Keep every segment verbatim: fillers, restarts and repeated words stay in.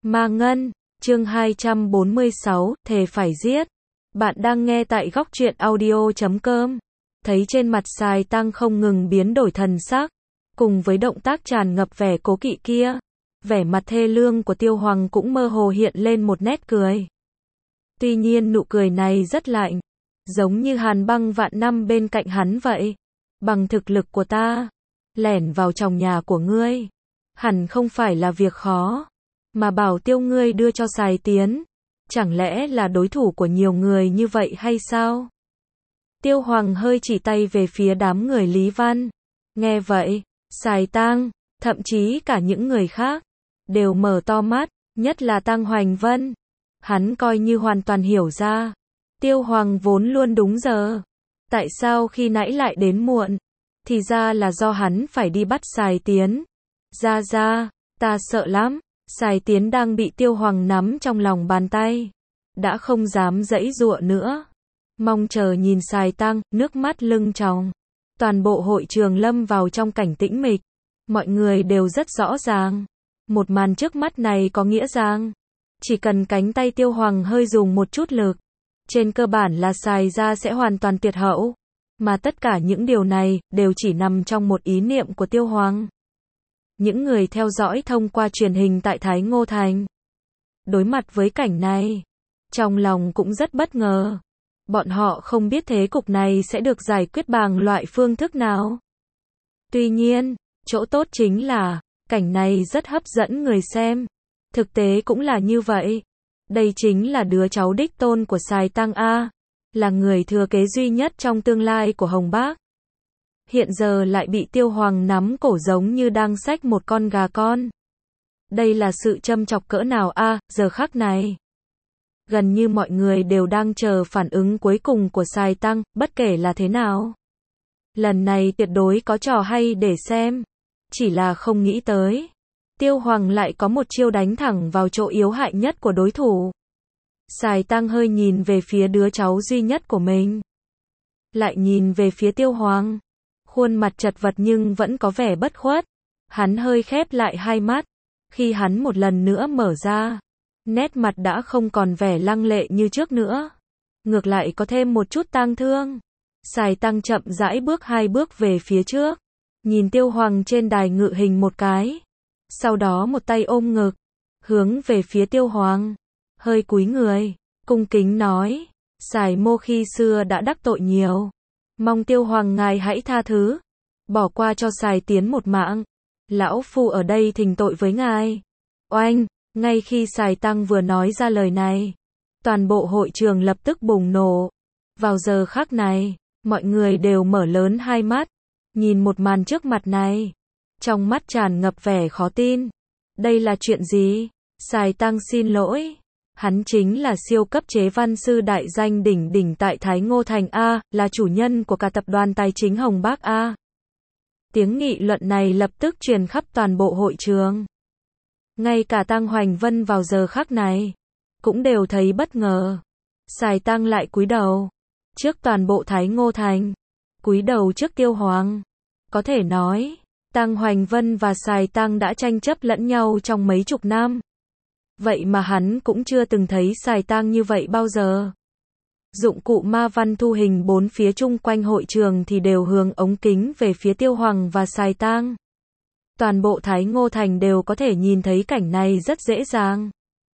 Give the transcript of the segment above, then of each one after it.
Ma Ngân, chương hai trăm bốn mươi sáu, thề phải giết. Bạn đang nghe tại góc truyện audio chấm com. Thấy trên mặt Sài Tăng không ngừng biến đổi thần sắc, cùng với động tác tràn ngập vẻ cố kỵ kia, vẻ mặt thê lương của Tiêu Hoàng cũng mơ hồ hiện lên một nét cười. Tuy nhiên nụ cười này rất lạnh, giống như hàn băng vạn năm bên cạnh hắn vậy. Bằng thực lực của ta, lẻn vào trong nhà của ngươi, hẳn không phải là việc khó, mà bảo Tiêu ngươi đưa cho Sài Tiến, chẳng lẽ là đối thủ của nhiều người như vậy hay sao? Tiêu Hoàng hơi chỉ tay về phía đám người Lý Văn. Nghe vậy, Sài Tăng, thậm chí cả những người khác, đều mở to mắt, nhất là Tăng Hoành Vân. Hắn coi như hoàn toàn hiểu ra, Tiêu Hoàng vốn luôn đúng giờ. Tại sao khi nãy lại đến muộn? Thì ra là do hắn phải đi bắt Sài Tiến. Ra ra, ta sợ lắm. Sài Tiến đang bị Tiêu Hoàng nắm trong lòng bàn tay, đã không dám giãy giụa nữa, mong chờ nhìn Sài Tăng, nước mắt lưng tròng. Toàn bộ hội trường lâm vào trong cảnh tĩnh mịch, mọi người đều rất rõ ràng, một màn trước mắt này có nghĩa rằng, chỉ cần cánh tay Tiêu Hoàng hơi dùng một chút lực, trên cơ bản là Sài gia sẽ hoàn toàn tuyệt hậu, mà tất cả những điều này đều chỉ nằm trong một ý niệm của Tiêu Hoàng. Những người theo dõi thông qua truyền hình tại Thái Ngô Thành, đối mặt với cảnh này, trong lòng cũng rất bất ngờ. Bọn họ không biết thế cục này sẽ được giải quyết bằng loại phương thức nào. Tuy nhiên, chỗ tốt chính là, cảnh này rất hấp dẫn người xem. Thực tế cũng là như vậy. Đây chính là đứa cháu đích tôn của Sài Tăng A, là người thừa kế duy nhất trong tương lai của Hồng Bác. Hiện giờ lại bị Tiêu Hoàng nắm cổ giống như đang xách một con gà con. Đây là sự châm chọc cỡ nào a, à, giờ khắc này. Gần như mọi người đều đang chờ phản ứng cuối cùng của Sài Tăng, bất kể là thế nào. Lần này tuyệt đối có trò hay để xem. Chỉ là không nghĩ tới, Tiêu Hoàng lại có một chiêu đánh thẳng vào chỗ yếu hại nhất của đối thủ. Sài Tăng hơi nhìn về phía đứa cháu duy nhất của mình, lại nhìn về phía Tiêu Hoàng. Khuôn mặt chật vật nhưng vẫn có vẻ bất khuất. Hắn hơi khép lại hai mắt. Khi hắn một lần nữa mở ra, nét mặt đã không còn vẻ lăng lệ như trước nữa. Ngược lại có thêm một chút tang thương. Sài Tăng chậm rãi bước hai bước về phía trước, nhìn Tiêu Hoàng trên đài ngự hình một cái. Sau đó một tay ôm ngực, hướng về phía Tiêu Hoàng, hơi cúi người, cung kính nói: Sài mô khi xưa đã đắc tội nhiều, mong Tiêu Hoàng ngài hãy tha thứ, bỏ qua cho Sài Tiến một mạng. Lão phu ở đây thỉnh tội với ngài. Oanh, ngay khi Sài Tăng vừa nói ra lời này, toàn bộ hội trường lập tức bùng nổ. Vào giờ khắc này, mọi người đều mở lớn hai mắt, nhìn một màn trước mặt này, trong mắt tràn ngập vẻ khó tin. Đây là chuyện gì? Sài Tăng xin lỗi. Hắn chính là siêu cấp chế văn sư đại danh đỉnh đỉnh tại Thái Ngô Thành A, là chủ nhân của cả tập đoàn tài chính Hồng Bác A. Tiếng nghị luận này lập tức truyền khắp toàn bộ hội trường. Ngay cả Tăng Hoành Vân vào giờ khắc này, cũng đều thấy bất ngờ. Sài Tăng lại cúi đầu, trước toàn bộ Thái Ngô Thành, cúi đầu trước Tiêu Hoàng. Có thể nói, Tăng Hoành Vân và Sài Tăng đã tranh chấp lẫn nhau trong mấy chục năm. Vậy mà hắn cũng chưa từng thấy Sài Tăng như vậy bao giờ. Dụng cụ ma văn thu hình bốn phía chung quanh hội trường thì đều hướng ống kính về phía Tiêu Hoàng và Sài Tăng. Toàn bộ Thái Ngô Thành đều có thể nhìn thấy cảnh này rất dễ dàng.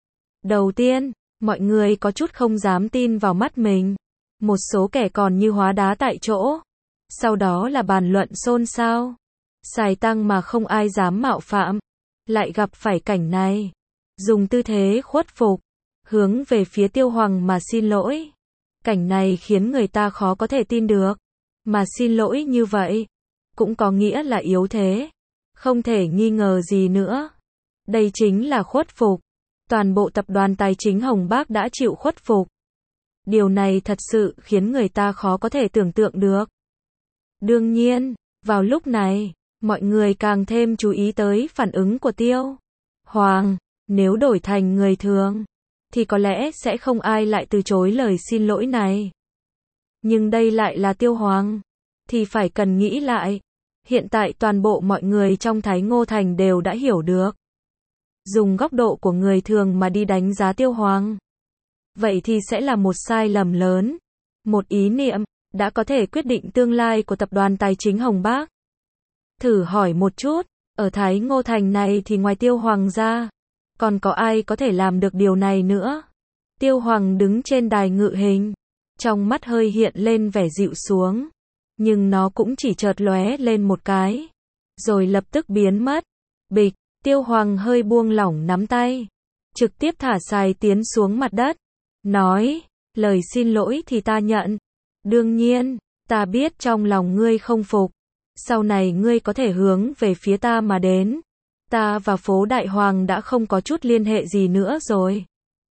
Đầu tiên, mọi người có chút không dám tin vào mắt mình. Một số kẻ còn như hóa đá tại chỗ. Sau đó là bàn luận xôn xao. Sài Tăng mà không ai dám mạo phạm, lại gặp phải cảnh này, dùng tư thế khuất phục, hướng về phía Tiêu Hoàng mà xin lỗi. Cảnh này khiến người ta khó có thể tin được. Mà xin lỗi như vậy, cũng có nghĩa là yếu thế. Không thể nghi ngờ gì nữa. Đây chính là khuất phục. Toàn bộ tập đoàn tài chính Hồng Bác đã chịu khuất phục. Điều này thật sự khiến người ta khó có thể tưởng tượng được. Đương nhiên, vào lúc này, mọi người càng thêm chú ý tới phản ứng của Tiêu Hoàng. Nếu đổi thành người thường, thì có lẽ sẽ không ai lại từ chối lời xin lỗi này. Nhưng đây lại là Tiêu Hoàng, thì phải cần nghĩ lại. Hiện tại toàn bộ mọi người trong Thái Ngô Thành đều đã hiểu được. dùng góc độ của người thường mà đi đánh giá Tiêu Hoàng. Vậy thì sẽ là một sai lầm lớn. Một ý niệm, đã có thể quyết định tương lai của tập đoàn tài chính Hồng Bác. Thử hỏi một chút, ở Thái Ngô Thành này thì ngoài Tiêu Hoàng ra, còn có ai có thể làm được điều này nữa? Tiêu Hoàng đứng trên đài ngự hình, trong mắt hơi hiện lên vẻ dịu xuống, nhưng nó cũng chỉ chợt lóe lên một cái, rồi lập tức biến mất. Bịch, Tiêu Hoàng hơi buông lỏng nắm tay, trực tiếp thả Sài Tiến xuống mặt đất, nói, lời xin lỗi thì ta nhận. Đương nhiên, ta biết trong lòng ngươi không phục, sau này ngươi có thể hướng về phía ta mà đến. Ta và phố Đại Hoàng đã không có chút liên hệ gì nữa rồi.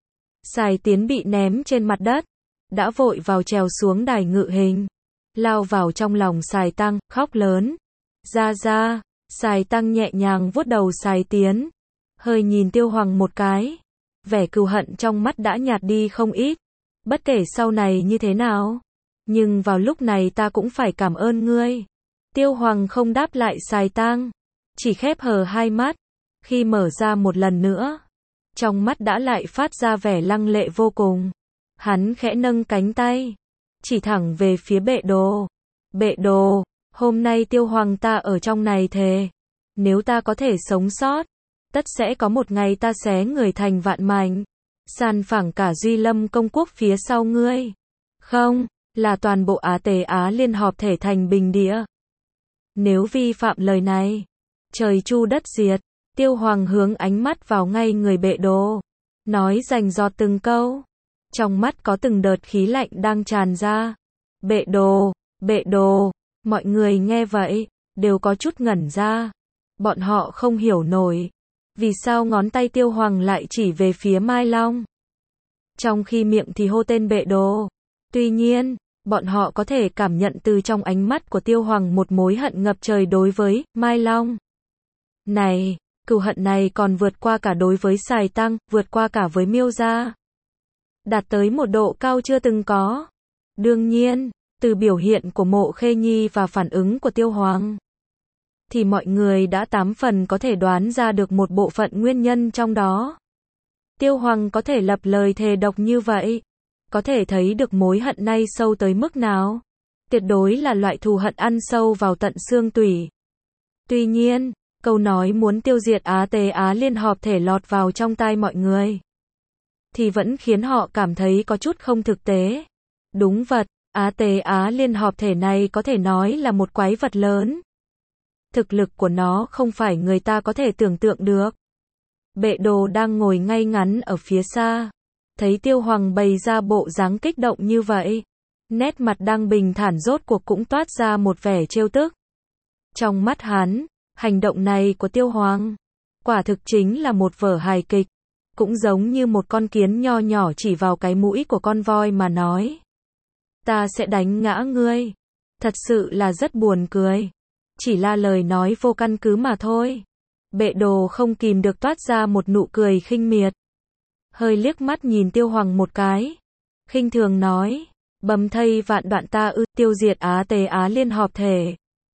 Sài Tiến bị ném trên mặt đất, đã vội vào trèo xuống đài ngự hình, lao vào trong lòng Sài Tăng, khóc lớn. Ra ra, Sài Tăng nhẹ nhàng vuốt đầu Sài Tiến, hơi nhìn Tiêu Hoàng một cái, vẻ cừu hận trong mắt đã nhạt đi không ít. Bất kể sau này như thế nào, nhưng vào lúc này ta cũng phải cảm ơn ngươi. Tiêu Hoàng không đáp lại Sài Tăng, chỉ khép hờ hai mắt, khi mở ra một lần nữa, trong mắt đã lại phát ra vẻ lăng lệ vô cùng. Hắn khẽ nâng cánh tay, chỉ thẳng về phía Bệ Đồ. Bệ Đồ, hôm nay Tiêu Hoàng ta ở trong này thề, nếu ta có thể sống sót, tất sẽ có một ngày ta xé người thành vạn mảnh, san phẳng cả Duy Lâm công quốc phía sau ngươi. Không, là toàn bộ Á Tề Á Liên họp thể thành bình địa. Nếu vi phạm lời này, trời chu đất diệt. Tiêu Hoàng hướng ánh mắt vào ngay người Bệ Đồ, nói rành rọt từng câu, trong mắt có từng đợt khí lạnh đang tràn ra. Bệ Đồ, Bệ Đồ, mọi người nghe vậy, đều có chút ngẩn ra. Bọn họ không hiểu nổi, vì sao ngón tay Tiêu Hoàng lại chỉ về phía Mai Long, trong khi miệng thì hô tên Bệ Đồ. Tuy nhiên, bọn họ có thể cảm nhận từ trong ánh mắt của Tiêu Hoàng một mối hận ngập trời đối với Mai Long. Này, cừu hận này còn vượt qua cả đối với Sài Tăng, vượt qua cả với Miêu gia, đạt tới một độ cao chưa từng có. Đương nhiên, từ biểu hiện của Mộ Khê Nhi và phản ứng của Tiêu Hoàng, thì mọi người đã tám phần có thể đoán ra được một bộ phận nguyên nhân trong đó. Tiêu Hoàng có thể lập lời thề độc như vậy, có thể thấy được mối hận này sâu tới mức nào. Tuyệt đối là loại thù hận ăn sâu vào tận xương tủy. Tuy nhiên, câu nói muốn tiêu diệt Á Tề Á Liên họp thể lọt vào trong tai mọi người, thì vẫn khiến họ cảm thấy có chút không thực tế. Đúng vật, Á Tề Á Liên họp thể này có thể nói là một quái vật lớn. Thực lực của nó không phải người ta có thể tưởng tượng được. Bệ Đồ đang ngồi ngay ngắn ở phía xa, thấy Tiêu Hoàng bày ra bộ dáng kích động như vậy, nét mặt đang bình thản rốt cuộc cũng toát ra một vẻ trêu tức. Trong mắt hắn, hành động này của Tiêu Hoàng, quả thực chính là một vở hài kịch, cũng giống như một con kiến nho nhỏ chỉ vào cái mũi của con voi mà nói. Ta sẽ đánh ngã ngươi. Thật sự là rất buồn cười. Chỉ là lời nói vô căn cứ mà thôi. Bệ Đồ không kìm được toát ra một nụ cười khinh miệt. Hơi liếc mắt nhìn Tiêu Hoàng một cái, khinh thường nói, bầm thây vạn đoạn ta ư, tiêu diệt Á Tề Á Liên họp thể.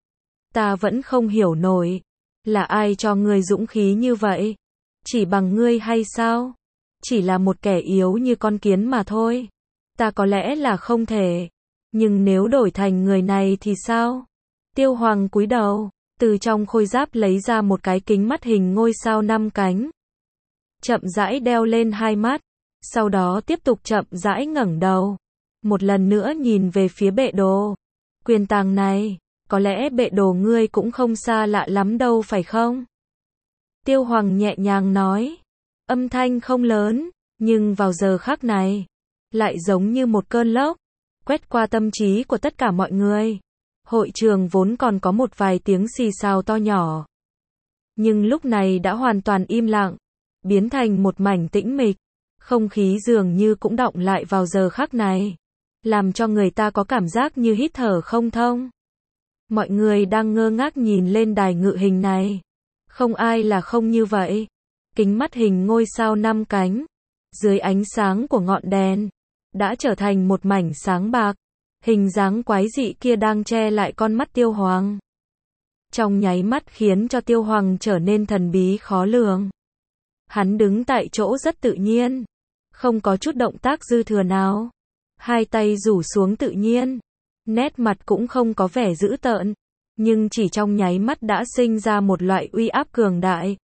Ta vẫn không hiểu nổi, là ai cho ngươi dũng khí như vậy? Chỉ bằng ngươi hay sao? Chỉ là một kẻ yếu như con kiến mà thôi. Ta có lẽ là không thể, nhưng nếu đổi thành người này thì sao? Tiêu Hoàng cúi đầu, từ trong khôi giáp lấy ra một cái kính mắt hình ngôi sao năm cánh. Chậm rãi đeo lên hai mắt, sau đó tiếp tục chậm rãi ngẩng đầu, một lần nữa nhìn về phía Bệ Đồ. Quyền tàng này, có lẽ Bệ Đồ ngươi cũng không xa lạ lắm đâu phải không? Tiêu Hoàng nhẹ nhàng nói, âm thanh không lớn, nhưng vào giờ khắc này, lại giống như một cơn lốc, quét qua tâm trí của tất cả mọi người. Hội trường vốn còn có một vài tiếng xì xào to nhỏ, nhưng lúc này đã hoàn toàn im lặng, biến thành một mảnh tĩnh mịch. Không khí dường như cũng đọng lại vào giờ khắc này, làm cho người ta có cảm giác như hít thở không thông. Mọi người đang ngơ ngác nhìn lên đài ngự hình này. Không ai là không như vậy. Kính mắt hình ngôi sao năm cánh, dưới ánh sáng của ngọn đèn, đã trở thành một mảnh sáng bạc. Hình dáng quái dị kia đang che lại con mắt Tiêu Hoàng, trong nháy mắt khiến cho Tiêu Hoàng trở nên thần bí khó lường. Hắn đứng tại chỗ rất tự nhiên, không có chút động tác dư thừa nào. Hai tay rủ xuống tự nhiên, nét mặt cũng không có vẻ dữ tợn, nhưng chỉ trong nháy mắt đã sinh ra một loại uy áp cường đại,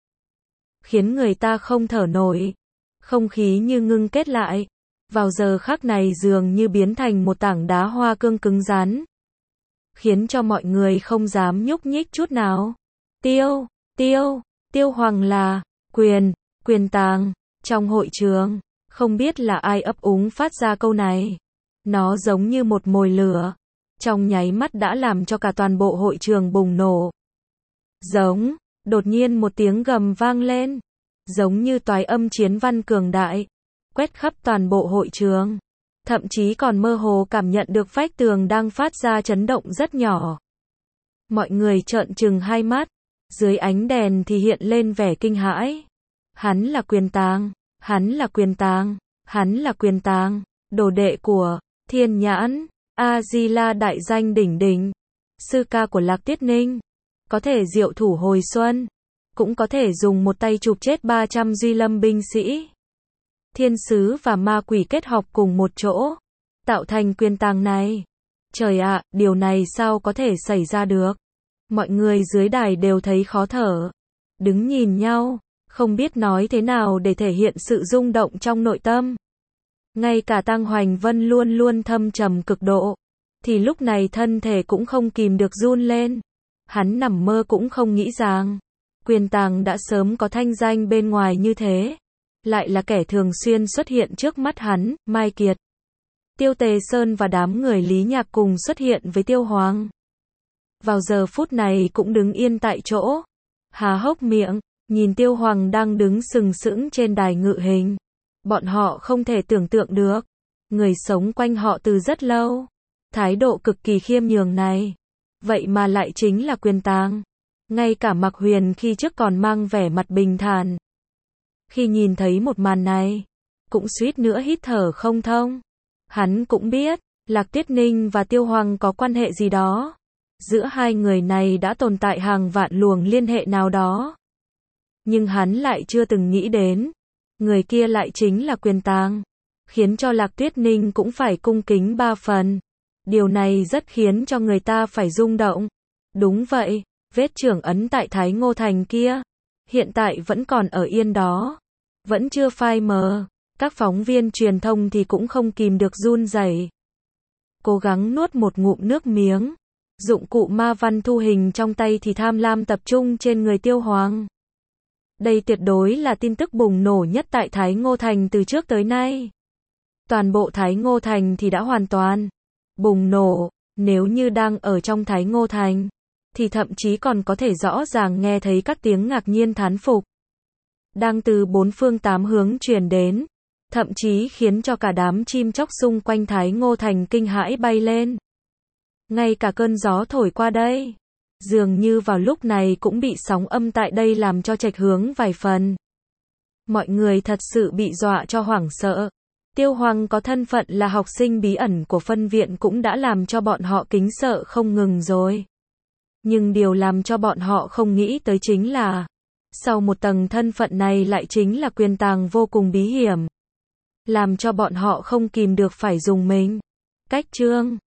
khiến người ta không thở nổi. Không khí như ngưng kết lại, vào giờ khắc này dường như biến thành một tảng đá hoa cương cứng rắn, khiến cho mọi người không dám nhúc nhích chút nào. Tiêu, tiêu, Tiêu Hoàng là quyền, quyền tàng. Trong hội trường, không biết là ai ấp úng phát ra câu này. Nó giống như một mồi lửa, trong nháy mắt đã làm cho cả toàn bộ hội trường bùng nổ. Giống, đột nhiên một tiếng gầm vang lên, giống như toái âm chiến văn cường đại, quét khắp toàn bộ hội trường. Thậm chí còn mơ hồ cảm nhận được vách tường đang phát ra chấn động rất nhỏ. Mọi người trợn trừng hai mắt, dưới ánh đèn thì hiện lên vẻ kinh hãi. Hắn là quyền tàng, hắn là quyền tàng, hắn là quyền tàng, đồ đệ của Thiên Nhãn, A-di-la đại danh đỉnh đỉnh, sư ca của Lạc Tiết Ninh, có thể diệu thủ hồi xuân, cũng có thể dùng một tay chụp chết ba trăm duy lâm binh sĩ. Thiên sứ và ma quỷ kết hợp cùng một chỗ, tạo thành quyền tàng này. Trời ạ, điều này sao có thể xảy ra được? Mọi người dưới đài đều thấy khó thở, đứng nhìn nhau, không biết nói thế nào để thể hiện sự rung động trong nội tâm. Ngay cả Tăng Hoành Vân luôn luôn thâm trầm cực độ, thì lúc này thân thể cũng không kìm được run lên. Hắn nằm mơ cũng không nghĩ rằng, quyền tàng đã sớm có thanh danh bên ngoài như thế, lại là kẻ thường xuyên xuất hiện trước mắt hắn. Mai Kiệt, Tiêu Tề Sơn và đám người Lý Nhạc cùng xuất hiện với Tiêu Hoàng. Vào giờ phút này cũng đứng yên tại chỗ, há hốc miệng, nhìn Tiêu Hoàng đang đứng sừng sững trên đài ngự hình. Bọn họ không thể tưởng tượng được, người sống quanh họ từ rất lâu, thái độ cực kỳ khiêm nhường này, vậy mà lại chính là quyền tàng. Ngay cả Mạc Huyền khi trước còn mang vẻ mặt bình thản, khi nhìn thấy một màn này, cũng suýt nữa hít thở không thông. Hắn cũng biết, Lạc Tiết Ninh và Tiêu Hoàng có quan hệ gì đó. Giữa hai người này đã tồn tại hàng vạn luồng liên hệ nào đó. Nhưng hắn lại chưa từng nghĩ đến, người kia lại chính là quyền tàng, khiến cho Lạc Tuyết Ninh cũng phải cung kính ba phần. Điều này rất khiến cho người ta phải rung động. Đúng vậy, vết chưởng ấn tại Thái Ngô Thành kia, hiện tại vẫn còn ở yên đó, vẫn chưa phai mờ. Các phóng viên truyền thông thì cũng không kìm được run rẩy, cố gắng nuốt một ngụm nước miếng. Dụng cụ ma văn thu hình trong tay thì tham lam tập trung trên người Tiêu Hoàng. Đây tuyệt đối là tin tức bùng nổ nhất tại Thái Ngô Thành từ trước tới nay. Toàn bộ Thái Ngô Thành thì đã hoàn toàn bùng nổ. Nếu như đang ở trong Thái Ngô Thành, thì thậm chí còn có thể rõ ràng nghe thấy các tiếng ngạc nhiên thán phục, đang từ bốn phương tám hướng truyền đến, thậm chí khiến cho cả đám chim chóc xung quanh Thái Ngô Thành kinh hãi bay lên. Ngay cả cơn gió thổi qua đây, dường như vào lúc này cũng bị sóng âm tại đây làm cho chệch hướng vài phần. Mọi người thật sự bị dọa cho hoảng sợ. Tiêu Hoàng có thân phận là học sinh bí ẩn của phân viện cũng đã làm cho bọn họ kính sợ không ngừng rồi. Nhưng điều làm cho bọn họ không nghĩ tới chính là, sau một tầng thân phận này lại chính là quyền tàng vô cùng bí hiểm, làm cho bọn họ không kìm được phải dùng mình. Cách chương